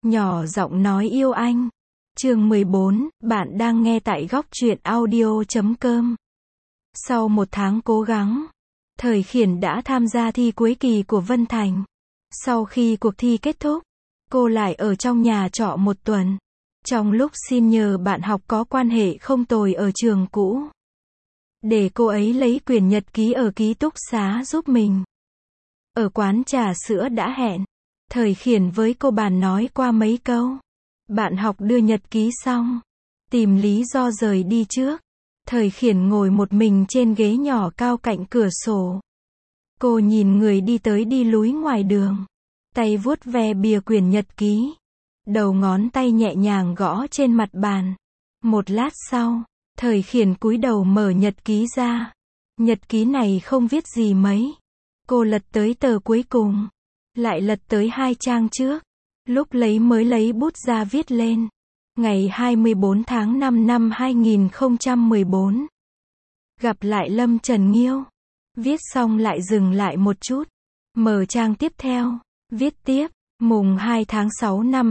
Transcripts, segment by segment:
Nhỏ giọng nói yêu anh. Chương 14, bạn đang nghe tại góc truyện audio.com. Sau một tháng cố gắng, Thời Khiển đã tham gia thi cuối kỳ của Vân Thành. Sau khi cuộc thi kết thúc, cô lại ở trong nhà trọ một tuần. Trong lúc xin nhờ bạn học có quan hệ không tồi ở trường cũ, để cô ấy lấy quyển nhật ký ở ký túc xá giúp mình. Ở quán trà sữa đã hẹn, Thời Khiển với cô bàn nói qua mấy câu. Bạn học đưa nhật ký xong, tìm lý do rời đi trước. Thời Khiển ngồi một mình trên ghế nhỏ cao cạnh cửa sổ. Cô nhìn người đi tới đi lui ngoài đường, tay vuốt ve bìa quyển nhật ký, đầu ngón tay nhẹ nhàng gõ trên mặt bàn. Một lát sau, Thời Khiển cúi đầu mở nhật ký ra. Nhật ký này không viết gì mấy. Cô lật tới tờ cuối cùng, lại lật tới 2 trang trước. Lúc mới lấy bút ra viết lên. Ngày 24 tháng 5 năm 2014. Gặp lại Lâm Trần Nghiêu. Viết xong lại dừng lại một chút. Mở trang tiếp theo. Viết tiếp. Mùng 2 tháng 6 năm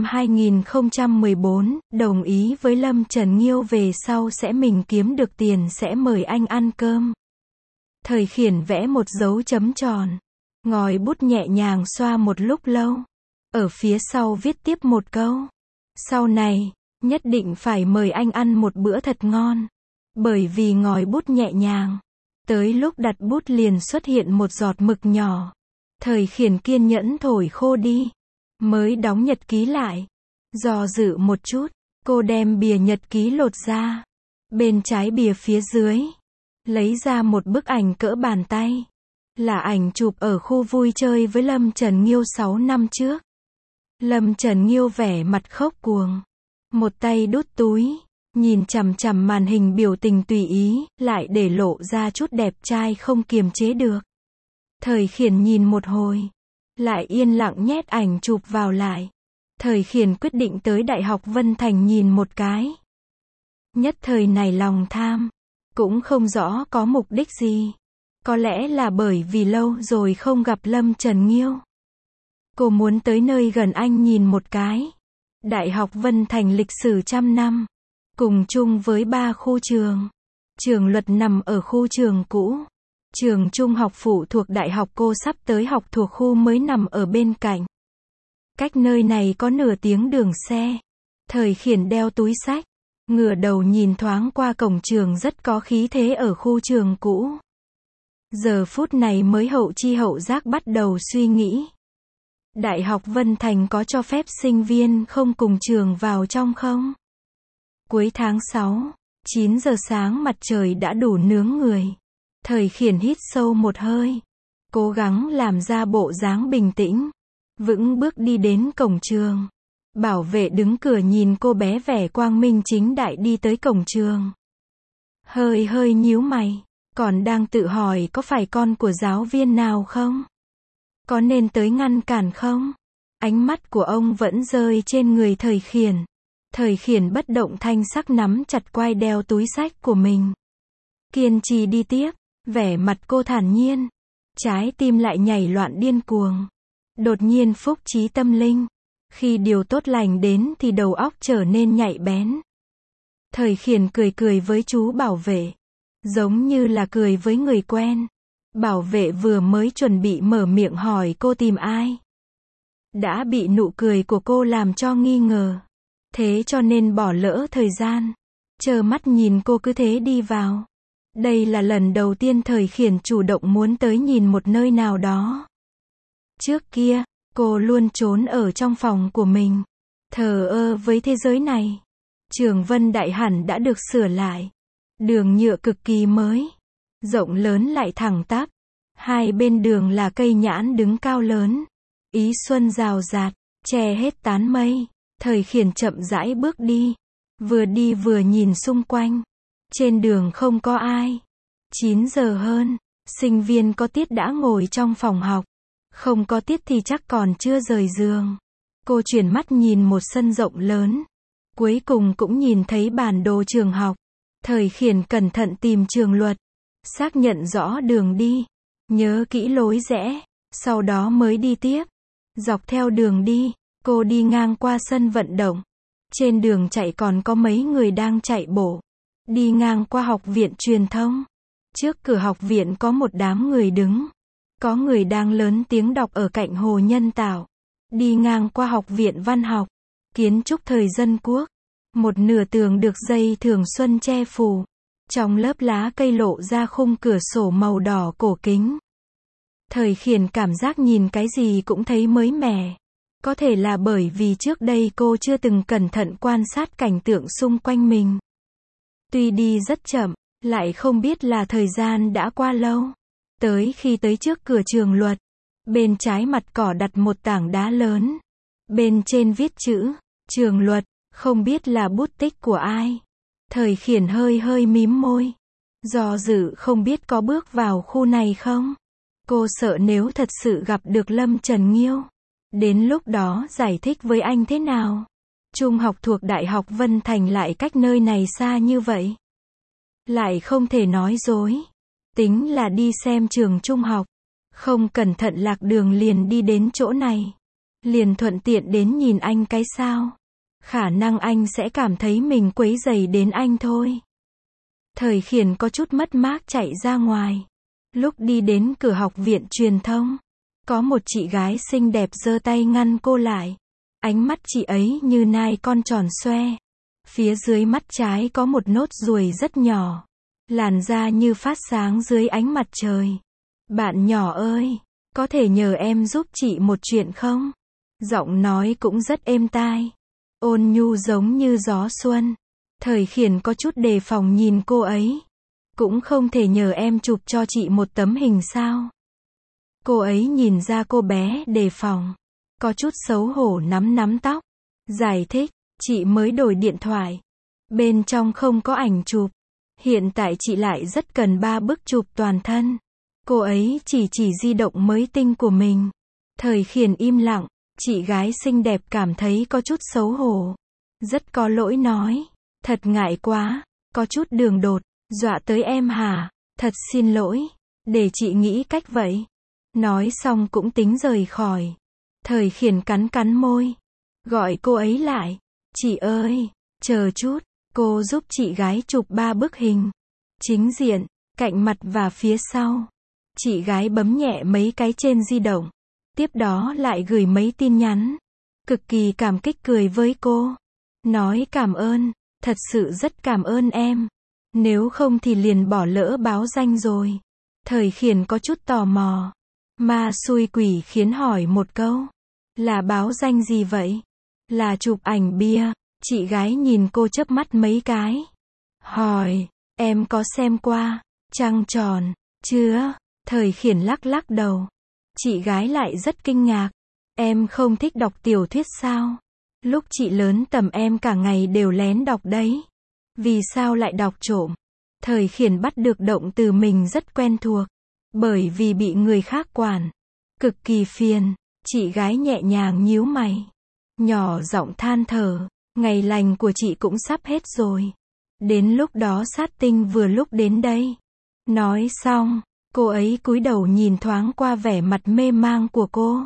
2014, đồng ý với Lâm Trần Nghiêu về sau sẽ mình kiếm được tiền sẽ mời anh ăn cơm. Thời Khiển vẽ một dấu chấm tròn. Ngòi bút nhẹ nhàng xoa một lúc lâu. Ở phía sau viết tiếp một câu. Sau này, nhất định phải mời anh ăn một bữa thật ngon. Bởi vì ngòi bút nhẹ nhàng, tới lúc đặt bút liền xuất hiện một giọt mực nhỏ. Thời Khiển kiên nhẫn thổi khô đi, mới đóng nhật ký lại. Do dự một chút, cô đem bìa nhật ký lột ra. Bên trái bìa phía dưới, lấy ra một bức ảnh cỡ bàn tay. Là ảnh chụp ở khu vui chơi với Lâm Trần Nghiêu 6 năm trước. Lâm Trần Nghiêu vẻ mặt khóc cuồng, một tay đút túi, nhìn chằm chằm màn hình biểu tình tùy ý, lại để lộ ra chút đẹp trai không kiềm chế được. Thời Khiển nhìn một hồi, lại yên lặng nhét ảnh chụp vào lại. Thời Khiển quyết định tới Đại học Vân Thành nhìn một cái. Nhất thời này lòng tham, cũng không rõ có mục đích gì. Có lẽ là bởi vì lâu rồi không gặp Lâm Trần Nghiêu. Cô muốn tới nơi gần anh nhìn một cái. Đại học Vân Thành lịch sử trăm năm, cùng chung với 3 khu trường. Trường luật nằm ở khu trường cũ. Trường trung học phụ thuộc đại học cô sắp tới học thuộc khu mới nằm ở bên cạnh. Cách nơi này có nửa tiếng đường xe. Thời Khiển đeo túi xách, ngửa đầu nhìn thoáng qua cổng trường rất có khí thế ở khu trường cũ. Giờ phút này mới hậu chi hậu giác bắt đầu suy nghĩ. Đại học Vân Thành có cho phép sinh viên không cùng trường vào trong không? Cuối tháng 6, 9 giờ sáng mặt trời đã đủ nướng người. Thời Khiển hít sâu một hơi, cố gắng làm ra bộ dáng bình tĩnh, vững bước đi đến cổng trường. Bảo vệ đứng cửa nhìn cô bé vẻ quang minh chính đại đi tới cổng trường. Hơi nhíu mày, còn đang tự hỏi có phải con của giáo viên nào không? Có nên tới ngăn cản không? Ánh mắt của ông vẫn rơi trên người Thời Khiển. Thời Khiển bất động thanh sắc nắm chặt quai đeo túi xách của mình. Kiên trì đi tiếp, vẻ mặt cô thản nhiên. Trái tim lại nhảy loạn điên cuồng. Đột nhiên phúc trí tâm linh. Khi điều tốt lành đến thì đầu óc trở nên nhạy bén. Thời Khiển cười với chú bảo vệ. Giống như là cười với người quen. Bảo vệ vừa mới chuẩn bị mở miệng hỏi cô tìm ai, đã bị nụ cười của cô làm cho nghi ngờ. Thế cho nên bỏ lỡ thời gian, trơ mắt nhìn cô cứ thế đi vào. Đây là lần đầu tiên Thời Khiển chủ động muốn tới nhìn một nơi nào đó. Trước kia, cô luôn trốn ở trong phòng của mình, thờ ơ với thế giới này. Trường Vân Đại hẳn đã được sửa lại. Đường nhựa cực kỳ mới, rộng lớn lại thẳng tắp. Hai bên đường là cây nhãn đứng cao lớn. Ý xuân rào rạt, che hết tán mây. Thời Khiển chậm rãi bước đi vừa nhìn xung quanh. Trên đường không có ai. 9 giờ hơn, sinh viên có tiết đã ngồi trong phòng học. Không có tiết thì chắc còn chưa rời giường. Cô chuyển mắt nhìn một sân rộng lớn. Cuối cùng cũng nhìn thấy bản đồ trường học. Thời Khiển cẩn thận tìm trường luật, xác nhận rõ đường đi, nhớ kỹ lối rẽ, sau đó mới đi tiếp. Dọc theo đường đi, Cô đi ngang qua sân vận động. Trên đường chạy còn có mấy người đang chạy bộ. Đi ngang qua học viện truyền thông. Trước cửa học viện có một đám người đứng. Có người đang lớn tiếng đọc ở cạnh hồ nhân tạo. Đi ngang qua học viện văn học. Kiến trúc thời dân quốc. Một nửa tường được dây thường xuân che phủ. Trong lớp lá cây lộ ra khung cửa sổ màu đỏ cổ kính. Thời Khiển cảm giác nhìn cái gì cũng thấy mới mẻ. Có thể là bởi vì trước đây cô chưa từng cẩn thận quan sát cảnh tượng xung quanh mình. Tuy đi rất chậm, lại không biết là thời gian đã qua lâu. Tới khi tới trước cửa trường luật, bên trái mặt cỏ đặt một tảng đá lớn. Bên trên viết chữ, trường luật, không biết là bút tích của ai. Thời Khiển hơi hơi mím môi. Do dự không biết có bước vào khu này không. Cô sợ nếu thật sự gặp được Lâm Trần Nghiêu. Đến lúc đó giải thích với anh thế nào? Trung học thuộc Đại học Vân Thành lại cách nơi này xa như vậy. Lại không thể nói dối. Tính là đi xem trường trung học. Không cẩn thận lạc đường liền đi đến chỗ này. Liền thuận tiện đến nhìn anh cái sao. Khả năng anh sẽ cảm thấy mình quấy rầy đến anh thôi. Thời Khiển có chút mất mát chạy ra ngoài. Lúc đi đến cửa học viện truyền thông, có một chị gái xinh đẹp giơ tay ngăn cô lại. Ánh mắt chị ấy như nai con tròn xoe. Phía dưới mắt trái có một nốt ruồi rất nhỏ. Làn da như phát sáng dưới ánh mặt trời. Bạn nhỏ ơi, có thể nhờ em giúp chị một chuyện không? Giọng nói cũng rất êm tai. Ôn nhu giống như gió xuân. Thời Khiển có chút đề phòng nhìn cô ấy. Cũng không thể nhờ em chụp cho chị một tấm hình sao? Cô ấy nhìn ra cô bé đề phòng. Có chút xấu hổ nắm tóc. Giải thích, chị mới đổi điện thoại. Bên trong không có ảnh chụp. Hiện tại chị lại rất cần 3 bức chụp toàn thân. Cô ấy chỉ di động mới tinh của mình. Thời Khiển im lặng. Chị gái xinh đẹp cảm thấy có chút xấu hổ. Rất có lỗi nói. Thật ngại quá. Có chút đường đột. Dọa tới em hả? Thật xin lỗi. Để chị nghĩ cách vậy. Nói xong cũng tính rời khỏi. Thời Khiển cắn môi. Gọi cô ấy lại. Chị ơi, chờ chút. Cô giúp chị gái chụp 3 bức hình. Chính diện, cạnh mặt và phía sau. Chị gái bấm nhẹ mấy cái trên di động. Tiếp đó lại gửi mấy tin nhắn. Cực kỳ cảm kích cười với cô. Nói cảm ơn. Thật sự rất cảm ơn em. Nếu không thì liền bỏ lỡ báo danh rồi. Thời Khiển có chút tò mò. Ma xui quỷ khiến hỏi một câu. Là báo danh gì vậy? Là chụp ảnh bia. Chị gái nhìn cô chớp mắt mấy cái. Hỏi, em có xem qua Trăng tròn chưa? Thời Khiển lắc đầu. Chị gái lại rất kinh ngạc. Em không thích đọc tiểu thuyết sao? Lúc chị lớn tầm em cả ngày đều lén đọc đấy. Vì sao lại đọc trộm? Thời Khiển bắt được động từ mình rất quen thuộc. Bởi vì bị người khác quản. Cực kỳ phiền. Chị gái nhẹ nhàng nhíu mày. Nhỏ giọng than thở. Ngày lành của chị cũng sắp hết rồi. Đến lúc đó sát tinh vừa lúc đến đây. Nói xong, cô ấy cúi đầu nhìn thoáng qua vẻ mặt mê mang của cô.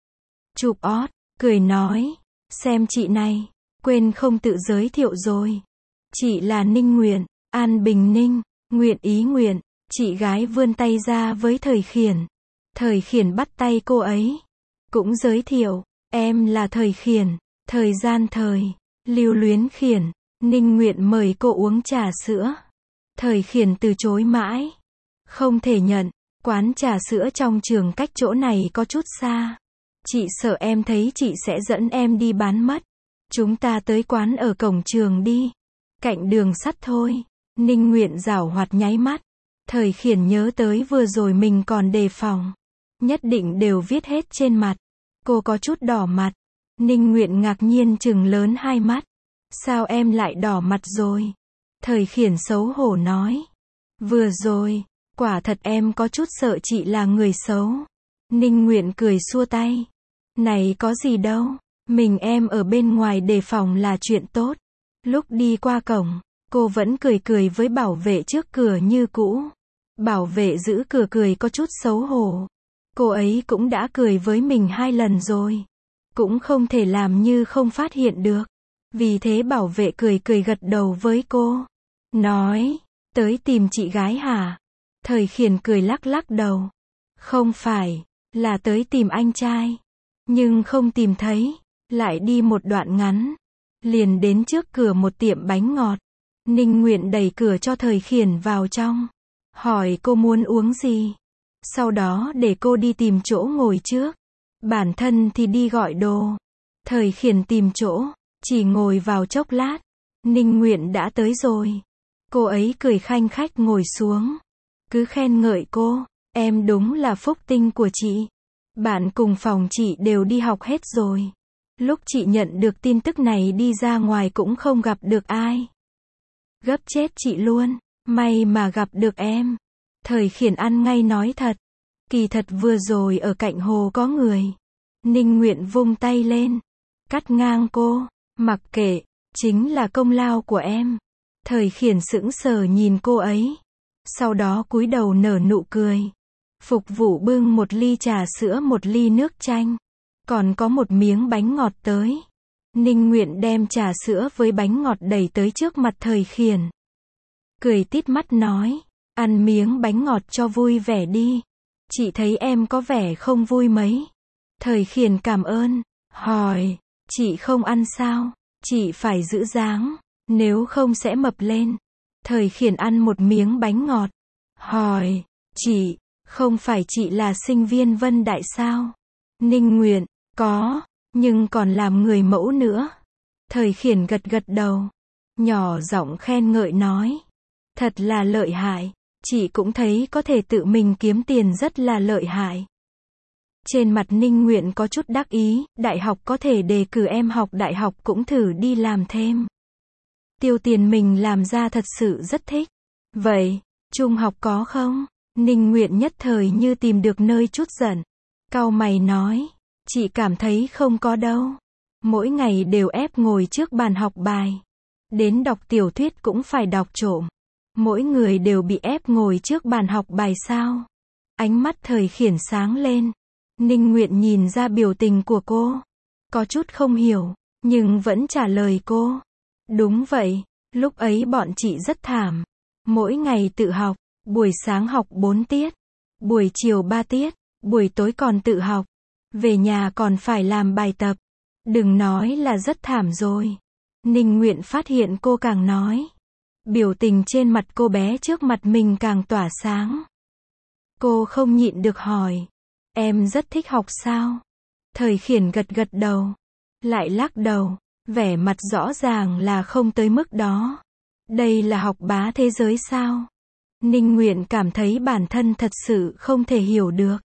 Chụp ót, cười nói. Xem chị này, quên không tự giới thiệu rồi. Chị là Ninh Nguyện, An Bình Ninh, nguyện ý nguyện. Chị gái vươn tay ra với Thời Khiển. Thời Khiển bắt tay cô ấy. Cũng giới thiệu, em là Thời Khiển, thời gian thời, lưu luyến Khiển. Ninh Nguyện mời cô uống trà sữa. Thời Khiển từ chối mãi. Không thể nhận, quán trà sữa trong trường cách chỗ này có chút xa. Chị sợ em thấy chị sẽ dẫn em đi bán mất. Chúng ta tới quán ở cổng trường đi. Cạnh đường sắt thôi. Ninh Nguyện giảo hoạt nháy mắt. Thời Khiển nhớ tới vừa rồi mình còn đề phòng. Nhất định đều viết hết trên mặt. Cô có chút đỏ mặt. Ninh Nguyện ngạc nhiên trừng lớn hai mắt. Sao em lại đỏ mặt rồi? Thời Khiển xấu hổ nói. Vừa rồi, quả thật em có chút sợ chị là người xấu. Ninh Nguyện cười xua tay. Này có gì đâu. Mình em ở bên ngoài đề phòng là chuyện tốt. Lúc đi qua cổng, cô vẫn cười với bảo vệ trước cửa như cũ. Bảo vệ giữ cửa cười có chút xấu hổ. Cô ấy cũng đã cười với mình 2 lần rồi. cũng không thể làm như không phát hiện được. Vì thế bảo vệ cười cười gật đầu với cô. Nói, tới tìm chị gái hả? Thời Khiển cười lắc lắc đầu. Không phải, là tới tìm anh trai. Nhưng không tìm thấy, lại đi một đoạn ngắn. Liền đến trước cửa một tiệm bánh ngọt. Ninh Nguyện đẩy cửa cho Thời Khiển vào trong. Hỏi cô muốn uống gì? Sau đó để cô đi tìm chỗ ngồi trước. Bản thân thì đi gọi đồ. Thời Khiển tìm chỗ, chỉ ngồi vào chốc lát. Ninh Nguyện đã tới rồi. Cô ấy cười khanh khách ngồi xuống. Cứ khen ngợi cô, em đúng là phúc tinh của chị. Bạn cùng phòng chị đều đi học hết rồi. Lúc chị nhận được tin tức này đi ra ngoài cũng không gặp được ai. Gấp chết chị luôn, may mà gặp được em. Thời Khiển ăn ngay nói thật. Kỳ thật vừa rồi ở cạnh hồ có người. Ninh Nguyện vung tay lên, cắt ngang cô, mặc kệ, chính là công lao của em. Thời Khiển sững sờ nhìn cô ấy. Sau đó cúi đầu nở nụ cười. Phục vụ bưng một ly trà sữa một ly nước chanh. Còn có một miếng bánh ngọt tới. Ninh Nguyện đem trà sữa với bánh ngọt đẩy tới trước mặt Thời Khiển. Cười tít mắt nói, ăn miếng bánh ngọt cho vui vẻ đi. Chị thấy em có vẻ không vui mấy. Thời Khiển cảm ơn, hỏi, chị không ăn sao? Chị phải giữ dáng, nếu không sẽ mập lên. Thời Khiển ăn một miếng bánh ngọt, hỏi, chị, không phải chị là sinh viên Vân Đại sao? Ninh Nguyện, có, nhưng còn làm người mẫu nữa. Thời Khiển gật gật đầu, nhỏ giọng khen ngợi nói, thật là lợi hại, chị cũng thấy có thể tự mình kiếm tiền rất là lợi hại. Trên mặt Ninh Nguyện có chút đắc ý, đại học có thể đề cử em học đại học cũng thử đi làm thêm. Tiêu tiền mình làm ra thật sự rất thích. Vậy, trung học có không? Ninh Nguyện nhất thời như tìm được nơi trút giận. Cau mày nói, chị cảm thấy không có đâu. Mỗi ngày đều ép ngồi trước bàn học bài. Đến đọc tiểu thuyết cũng phải đọc trộm. Mỗi người đều bị ép ngồi trước bàn học bài sao? Ánh mắt Thời Khiển sáng lên. Ninh Nguyện nhìn ra biểu tình của cô. Có chút không hiểu, nhưng vẫn trả lời cô. Đúng vậy, lúc ấy bọn chị rất thảm. Mỗi ngày tự học, buổi sáng học 4 tiết, buổi chiều 3 tiết, buổi tối còn tự học. Về nhà còn phải làm bài tập. Đừng nói là rất thảm rồi. Ninh Nguyện phát hiện cô càng nói. Biểu tình trên mặt cô bé trước mặt mình càng tỏa sáng. Cô không nhịn được hỏi. Em rất thích học sao? Thời Khiển gật gật đầu. Lại lắc đầu. Vẻ mặt rõ ràng là không tới mức đó. Đây là học bá thế giới sao? Ninh Nguyện cảm thấy bản thân thật sự không thể hiểu được.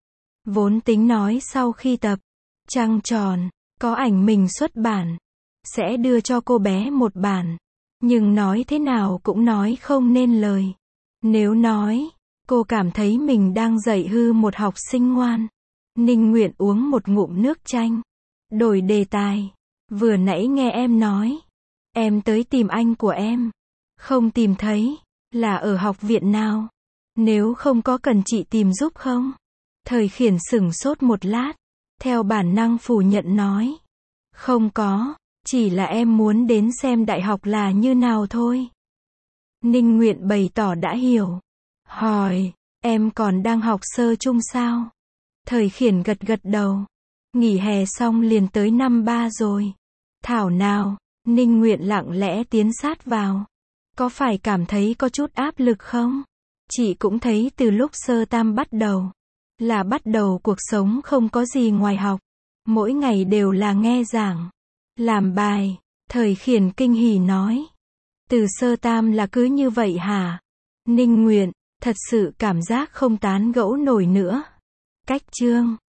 Vốn tính nói sau khi tập trăng tròn, có ảnh mình xuất bản, sẽ đưa cho cô bé một bản. Nhưng nói thế nào cũng nói không nên lời. Nếu nói, cô cảm thấy mình đang dạy hư một học sinh ngoan. Ninh Nguyện uống một ngụm nước chanh. Đổi đề tài. Vừa nãy nghe em nói. Em tới tìm anh của em. Không tìm thấy. Là ở học viện nào? Nếu không có cần chị tìm giúp không? Thời Khiển sửng sốt một lát. Theo bản năng phủ nhận nói. Không có. Chỉ là em muốn đến xem đại học là như nào thôi. Ninh Nguyện bày tỏ đã hiểu. Hỏi, em còn đang học sơ trung sao? Thời Khiển gật gật đầu. Nghỉ hè xong liền tới năm 3 rồi. Thảo nào, Ninh Nguyện lặng lẽ tiến sát vào. Có phải cảm thấy có chút áp lực không? Chị cũng thấy từ lúc sơ tam bắt đầu. Là bắt đầu cuộc sống không có gì ngoài học. Mỗi ngày đều là nghe giảng. Làm bài. Thời Khiển kinh hỉ nói. Từ sơ tam là cứ như vậy hả? Ninh Nguyện, thật sự cảm giác không tán gẫu nổi nữa. Cách chương